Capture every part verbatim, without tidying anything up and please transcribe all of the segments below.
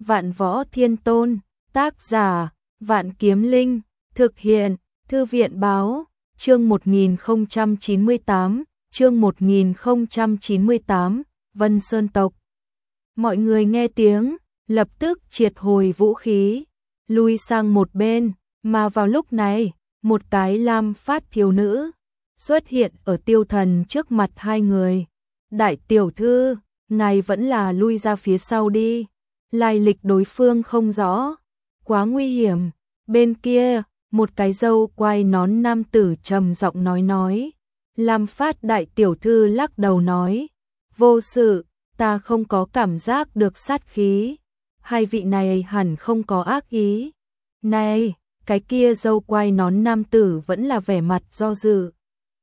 Vạn Võ Thiên Tôn, tác giả, Vạn Kiếm Linh, thực hiện, Thư viện báo, chương một nghìn không trăm chín mươi tám, chương một nghìn không trăm chín mươi tám, Vân Sơn tộc. Mọi người nghe tiếng, lập tức triệt hồi vũ khí, lui sang một bên, mà vào lúc này, một cái lam phát thiếu nữ xuất hiện ở Tiêu Thần trước mặt hai người. Đại tiểu thư, ngài vẫn là lui ra phía sau đi, lai lịch đối phương không rõ, quá nguy hiểm. Bên kia, một cái râu quai nón nam tử trầm giọng nói nói. Lam phát đại tiểu thư lắc đầu nói, vô sự, ta không có cảm giác được sát khí, hai vị này hẳn không có ác ý. Này, cái kia râu quai nón nam tử vẫn là vẻ mặt do dự.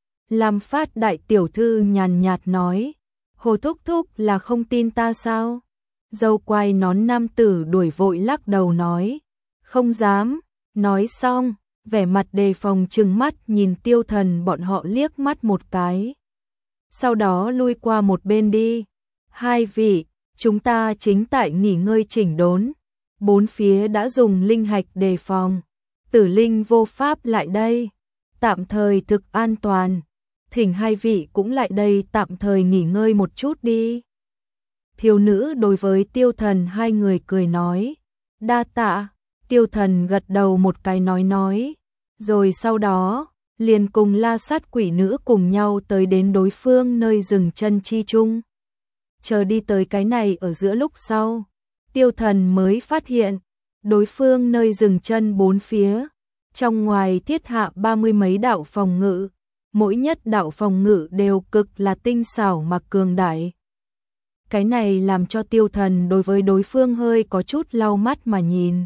Lam phát đại tiểu thư nhàn nhạt nói, Hồ thúc thúc là không tin ta sao? Râu quai nón nam tử đuổi vội lắc đầu nói, không dám. Nói xong, vẻ mặt đề phòng trừng mắt nhìn Tiêu Thần bọn họ liếc mắt một cái. Sau đó lui qua một bên đi. Hai vị, chúng ta chính tại nghỉ ngơi chỉnh đốn. Bốn phía đã dùng linh hạch đề phòng. Tử linh vô pháp lại đây. Tạm thời thực an toàn. Thỉnh hai vị cũng lại đây tạm thời nghỉ ngơi một chút đi. Thiếu nữ đối với Tiêu Thần hai người cười nói. Đa tạ. Tiêu Thần gật đầu một cái nói nói. Rồi sau đó, liền cùng La Sát quỷ nữ cùng nhau tới đến đối phương nơi dừng chân chi chung. Chờ đi tới cái này ở giữa lúc sau, Tiêu Thần mới phát hiện, đối phương nơi dừng chân bốn phía, trong ngoài thiết hạ ba mươi mấy đạo phòng ngự, mỗi nhất đạo phòng ngự đều cực là tinh xảo mà cường đại. Cái này làm cho Tiêu Thần đối với đối phương hơi có chút lau mắt mà nhìn.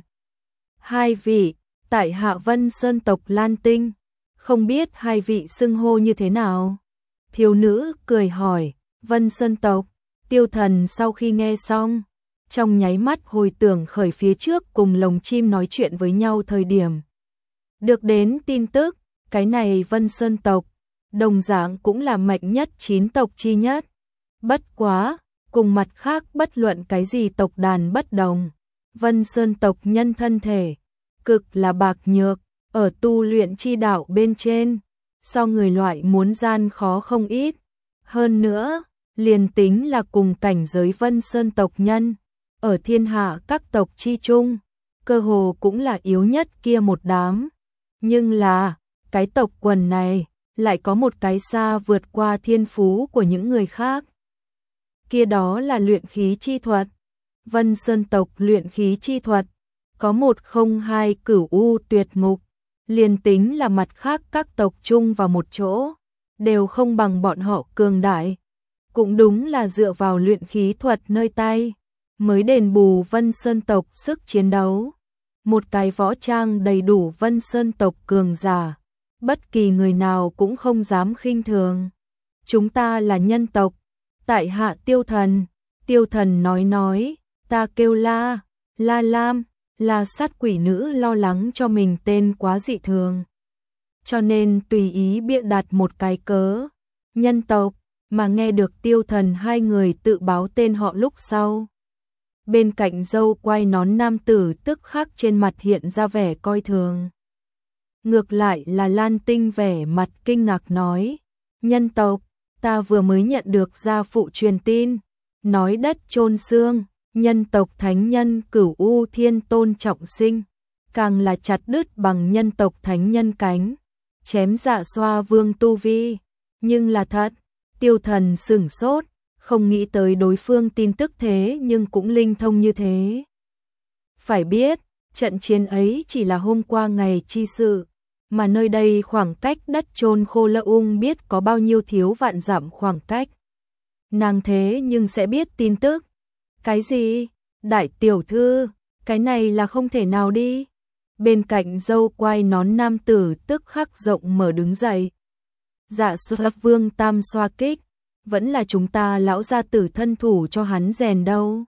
Hai vị, tại Hạ Vân Sơn tộc Lan Tinh, không biết hai vị xưng hô như thế nào? Thiếu nữ cười hỏi, Vân Sơn tộc. Tiêu Thần sau khi nghe xong, trong nháy mắt hồi tưởng khởi phía trước cùng lồng chim nói chuyện với nhau thời điểm. Được đến tin tức, cái này Vân Sơn tộc, đồng dạng cũng là mạnh nhất chín tộc chi nhất. Bất quá, cùng mặt khác bất luận cái gì tộc đàn bất đồng. Vân Sơn tộc nhân thân thể, cực là bạc nhược, ở tu luyện chi đạo bên trên, so người loại muốn gian khó không ít. Hơn nữa, liền tính là cùng cảnh giới Vân Sơn tộc nhân, ở thiên hạ các tộc chi chung, cơ hồ cũng là yếu nhất kia một đám. Nhưng là, cái tộc quần này, lại có một cái xa vượt qua thiên phú của những người khác. Kia đó là luyện khí chi thuật. Vân Sơn tộc luyện khí chi thuật, có một không hai cửu u tuyệt ngục, liền tính là mặt khác các tộc chung vào một chỗ, đều không bằng bọn họ cường đại. Cũng đúng là dựa vào luyện khí thuật nơi tay, mới đền bù Vân Sơn tộc sức chiến đấu. Một cái võ trang đầy đủ Vân Sơn tộc cường giả, bất kỳ người nào cũng không dám khinh thường. Chúng ta là nhân tộc, tại Hạ Tiêu Thần. Tiêu Thần nói nói, ta kêu La, La Lam, là sát quỷ nữ lo lắng cho mình tên quá dị thường. Cho nên tùy ý bịa đặt một cái cớ, nhân tộc, mà nghe được Tiêu Thần hai người tự báo tên họ lúc sau. Bên cạnh râu quai nón nam tử tức khắc trên mặt hiện ra vẻ coi thường. Ngược lại là Lan Tinh vẻ mặt kinh ngạc nói, nhân tộc, ta vừa mới nhận được gia phụ truyền tin, nói đất chôn xương, nhân tộc thánh nhân Cửu U Thiên Tôn trọng sinh, càng là chặt đứt bằng nhân tộc thánh nhân cánh, chém Dạ Xoa Vương tu vi. Nhưng là thật. Tiêu Thần sửng sốt, không nghĩ tới đối phương tin tức thế nhưng cũng linh thông như thế. Phải biết, trận chiến ấy chỉ là hôm qua ngày chi sự, mà nơi đây khoảng cách đất chôn Khô Lơ Ung biết có bao nhiêu thiếu vạn dặm khoảng cách. Nàng thế nhưng sẽ biết tin tức. Cái gì? Đại tiểu thư, cái này là không thể nào đi. Bên cạnh râu quai nón nam tử tức khắc rộng mở đứng dậy. Dạ Xoa Vương tam xoa kích, vẫn là chúng ta lão gia tử thân thủ cho hắn rèn đâu.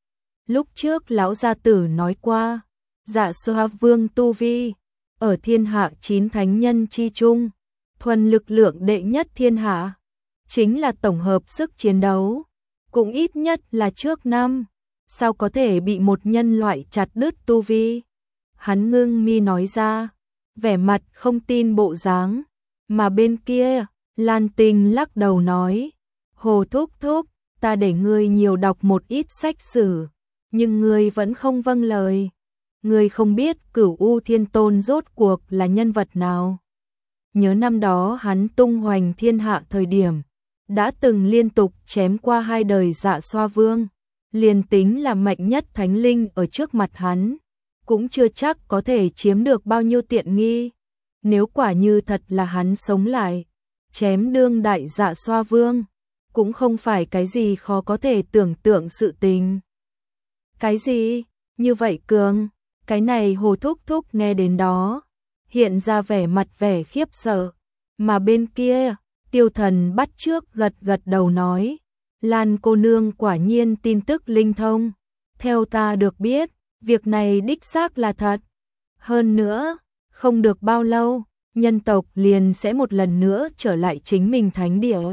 Lúc trước lão gia tử nói qua, Dạ Xoa Vương tu vi, ở thiên hạ chín thánh nhân chi chung, thuần lực lượng đệ nhất thiên hạ, chính là tổng hợp sức chiến đấu, cũng ít nhất là trước năm. sao có thể bị một nhân loại chặt đứt tu vi? Hắn ngưng mi nói ra, vẻ mặt không tin bộ dáng, mà bên kia, Lan Tinh lắc đầu nói, Hồ thúc thúc, ta để ngươi nhiều đọc một ít sách sử, nhưng ngươi vẫn không vâng lời. Ngươi không biết Cửu U Thiên Tôn rốt cuộc là nhân vật nào. Nhớ năm đó hắn tung hoành thiên hạ thời điểm, đã từng liên tục chém qua hai đời Dạ Xoa Vương, liền tính là mạnh nhất thánh linh ở trước mặt hắn, cũng chưa chắc có thể chiếm được bao nhiêu tiện nghi. Nếu quả như thật là hắn sống lại, chém đương đại Dạ Xoa Vương, cũng không phải cái gì khó có thể tưởng tượng sự tình. Cái gì? Như vậy Cường, cái này Hồ thúc thúc nghe đến đó, hiện ra vẻ mặt vẻ khiếp sợ, mà bên kia, Tiêu Thần bắt trước gật gật đầu nói, Lan cô nương quả nhiên tin tức linh thông, theo ta được biết, việc này đích xác là thật. Hơn nữa, không được bao lâu, nhân tộc liền sẽ một lần nữa trở lại chính mình thánh địa.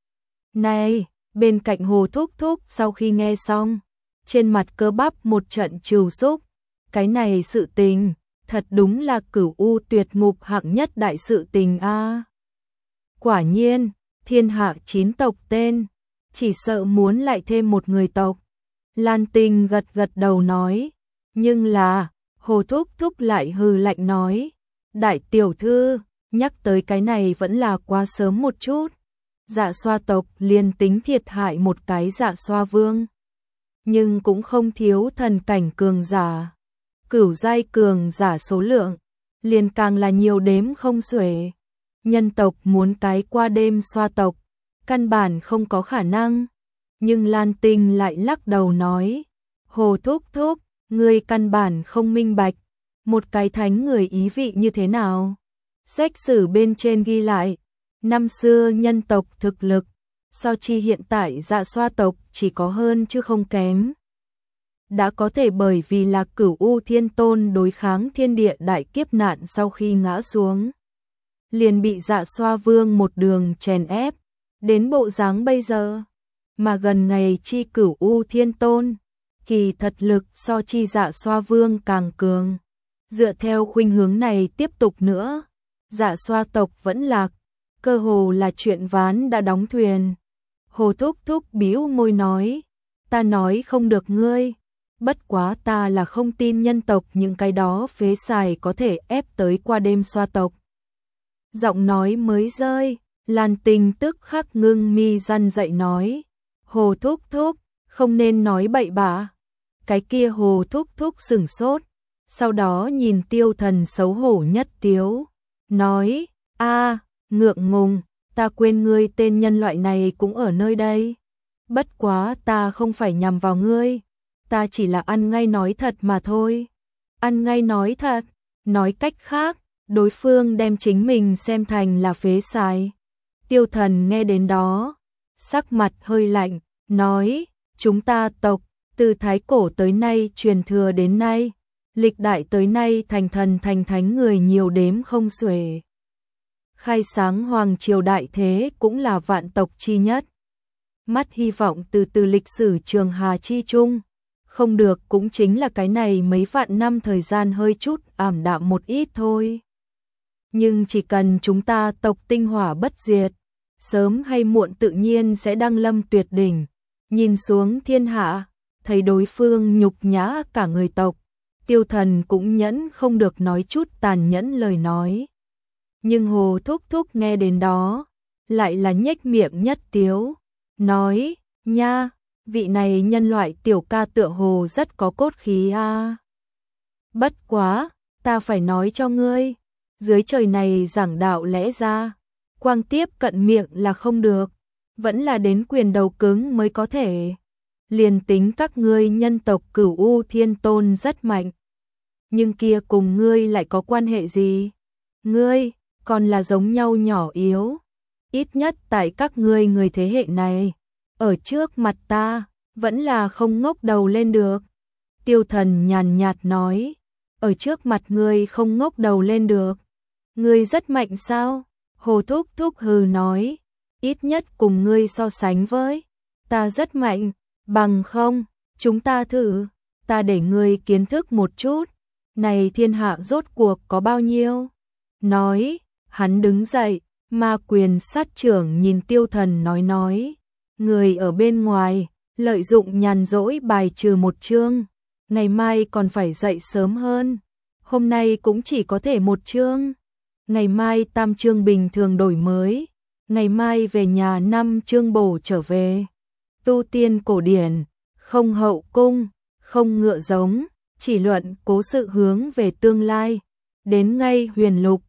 Này, bên cạnh Hồ thúc thúc sau khi nghe xong, trên mặt cơ bắp một trận trừu xúc, cái này sự tình, thật đúng là Cửu U tuyệt ngục hạng nhất đại sự tình a. Quả nhiên, thiên hạ chín tộc tên, chỉ sợ muốn lại thêm một người tộc. Lan Tinh gật gật đầu nói, nhưng là, Hồ thúc thúc lại hừ lạnh nói, đại tiểu thư, nhắc tới cái này vẫn là quá sớm một chút. Dạ Xoa tộc liền tính thiệt hại một cái Dạ Xoa Vương, nhưng cũng không thiếu thần cảnh cường giả. Cửu giai cường giả số lượng, liền càng là nhiều đếm không xuể. Nhân tộc muốn cái qua đêm xoa tộc, căn bản không có khả năng. Nhưng Lan Tinh lại lắc đầu nói, Hồ thúc thúc, ngươi căn bản không minh bạch, một cái thánh người ý vị như thế nào. Sách sử bên trên ghi lại, năm xưa nhân tộc thực lực, so chi hiện tại Dạ Xoa tộc chỉ có hơn chứ không kém. Đã có thể bởi vì là Cửu U Thiên Tôn đối kháng thiên địa đại kiếp nạn sau khi ngã xuống, liền bị Dạ Xoa Vương một đường chèn ép, đến bộ dáng bây giờ, mà gần ngày chi Cửu U Thiên Tôn, kỳ thật lực so chi Dạ Xoa Vương càng cường. Dựa theo khuynh hướng này tiếp tục nữa, Dạ Xoa tộc vẫn lạc, cơ hồ là chuyện ván đã đóng thuyền. Hồ thúc thúc bĩu môi nói, ta nói không được ngươi, bất quá ta là không tin nhân tộc những cái đó phế xài có thể ép tới qua đêm xoa tộc. Giọng nói mới rơi, Lan Tinh tức khắc ngưng mi răn dậy nói, Hồ thúc thúc, không nên nói bậy bạ. Cái kia Hồ thúc thúc sửng sốt, sau đó nhìn Tiêu Thần xấu hổ nhất tiếu, nói, a, ngượng ngùng, ta quên ngươi tên nhân loại này cũng ở nơi đây. Bất quá ta không phải nhằm vào ngươi, ta chỉ là ăn ngay nói thật mà thôi. Ăn ngay nói thật, nói cách khác, đối phương đem chính mình xem thành là phế xài. Tiêu Thần nghe đến đó, sắc mặt hơi lạnh, nói, chúng ta tộc, từ thái cổ tới nay truyền thừa đến nay, lịch đại tới nay thành thần thành thánh người nhiều đếm không xuể. Khai sáng hoàng triều đại thế cũng là vạn tộc chi nhất. Mắt hy vọng từ từ lịch sử trường hà chi chung, không được cũng chính là cái này mấy vạn năm thời gian hơi chút ảm đạm một ít thôi. Nhưng chỉ cần chúng ta tộc tinh hỏa bất diệt, sớm hay muộn tự nhiên sẽ đăng lâm tuyệt đỉnh. Nhìn xuống thiên hạ, thấy đối phương nhục nhã cả người tộc, Tiêu Thần cũng nhẫn không được nói chút tàn nhẫn lời nói. Nhưng Hồ thúc thúc nghe đến đó, lại là nhếch miệng nhất tiếu, nói, nha, vị này nhân loại tiểu ca tựa hồ rất có cốt khí a. Bất quá, ta phải nói cho ngươi, dưới trời này giảng đạo lẽ ra, quang tiếp cận miệng là không được, vẫn là đến quyền đầu cứng mới có thể. Liền tính các ngươi nhân tộc Cửu U Thiên Tôn rất mạnh, nhưng kia cùng ngươi lại có quan hệ gì? Ngươi còn là giống nhau nhỏ yếu, ít nhất tại các ngươi người thế hệ này, ở trước mặt ta, vẫn là không ngóc đầu lên được. Tiêu Thần nhàn nhạt nói, ở trước mặt ngươi không ngóc đầu lên được. Ngươi rất mạnh sao? Hồ thúc thúc hừ nói, ít nhất cùng ngươi so sánh với, ta rất mạnh, bằng không, Chúng ta thử, ta để ngươi kiến thức một chút, này thiên hạ rốt cuộc có bao nhiêu? Nói, hắn đứng dậy, ma quyền sát trưởng nhìn Tiêu Thần nói nói, người ở bên ngoài, lợi dụng nhàn rỗi bài trừ một chương, ngày mai còn phải dậy sớm hơn, hôm nay cũng chỉ có thể một chương, ngày mai tam chương bình thường đổi mới, ngày mai về nhà năm chương bổ trở về, tu tiên cổ điển, không hậu cung, không ngựa giống, chỉ luận cố sự hướng về tương lai, đến ngay huyền lục,